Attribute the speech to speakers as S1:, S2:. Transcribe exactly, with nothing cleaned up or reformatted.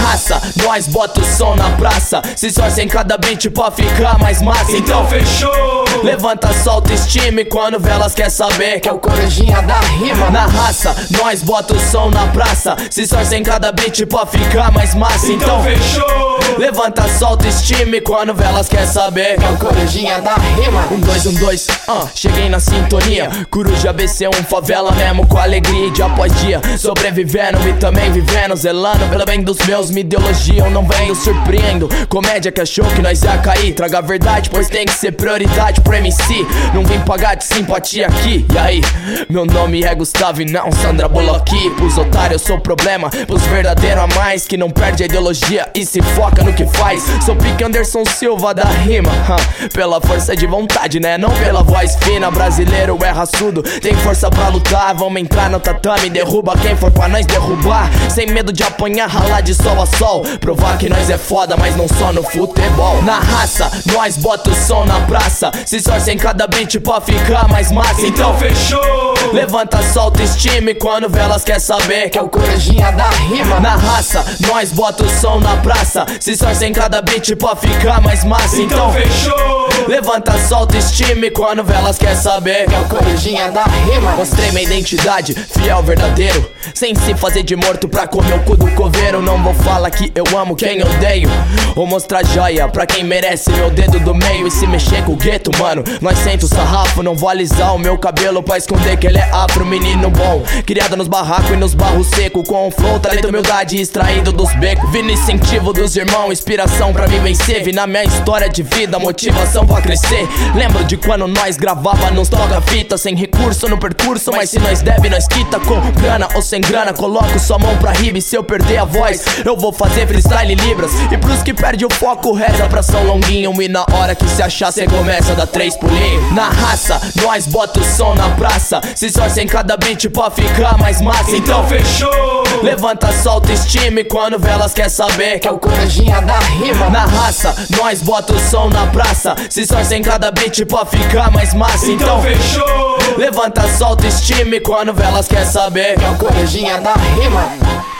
S1: raça, nós bota o som na praça. Se esforça em cada beat pra ficar mais massa.
S2: Então fechou.
S1: Levanta, solta, estima e quando vê elas quer saber
S3: que é o Corujinha da rima.
S1: Na raça, nós bota o som na praça. Se esforça em cada beat pra ficar mais massa.
S2: Então fechou.
S1: Levanta, solta, estima e quando vê elas quer saber
S3: que é o Corujinha da rima.
S1: Um, dois, um, dois, ah, cheguei na sintonia. Coruja B C um, favela mesmo com alegria e dia após dia. Sobrevivendo e também vivendo, zelando pelo bem dos meus. Me ideologia eu não venho, surpreendo. Comédia que achou que nós ia cair. Traga a verdade, pois tem que ser prioridade pro M C. Não vim pagar de simpatia aqui. E aí, meu nome é Gustavo e não Sandra Bullock. Pros otários eu sou problema, pros verdadeiros a mais. Que não perde a ideologia e se foca no que faz. Sou Pique Anderson Silva da rima, huh? Pela força de vontade, né? Não pela voz fina. Brasileiro é raçudo, tem força pra lutar. Vamos entrar no tatame, derruba quem for pra nós derrubar. Sem medo de apanhar, ralar de sol a sol. Provar que nós é foda, mas não só no futebol. Na raça, nós bota o som na praça. Se esforça em cada beat pra ficar mais massa.
S2: Então fechou.
S1: Levanta, solta, estima e quando vê elas quer saber
S3: que é o Corujinha da rima.
S1: Na raça, nós bota o som na praça. Se esforça em cada beat pra ficar mais massa.
S2: Então fechou.
S1: Levanta, solta, estima e quando vê elas quer saber
S3: que é o Corujinha da rima.
S1: Mostrei minha identidade, fiel, verdadeiro, sem se fazer de morto pra comer o cu do coveiro. Não vou falar que eu amo quem odeio, ou mostrar joia pra quem merece meu dedo do meio. E se mexer com o gueto, mano, nós senta o sarrafo. Não vou alisar o meu cabelo pra esconder que ele é afro. Menino bom, criado nos barracos e nos barros seco. Com um flow, talento, humildade extraído dos becos. Vi no incentivo dos irmãos, inspiração pra me vencer. Vi na minha história de vida, motivação pra crescer. Lembro de quando nós gravava nos toca-fita. Sem recurso no percurso, mas se nós deve, nós quita. Com grana ou sem grana, coloco sua mão pra riba. E se eu perder a voz, eu vou fazer freestyle libras. E pros que perde o foco, reza pra São Longuinho. E na hora que se achar, cê começa a dar três pulinhos. Na raça, nós bota o som na praça. Se esforça em cada beat pra ficar mais massa.
S2: Então fechou.
S1: Levanta, solta, estima e quando vê elas quer saber
S3: que é o Corujinha da rima.
S1: Na raça, nós bota o som na praça. Se esforça em cada beat pra ficar mais massa.
S2: Então fechou.
S1: Levanta, solta, estima e quando vê elas quer saber
S3: que é o Corujinha da rima.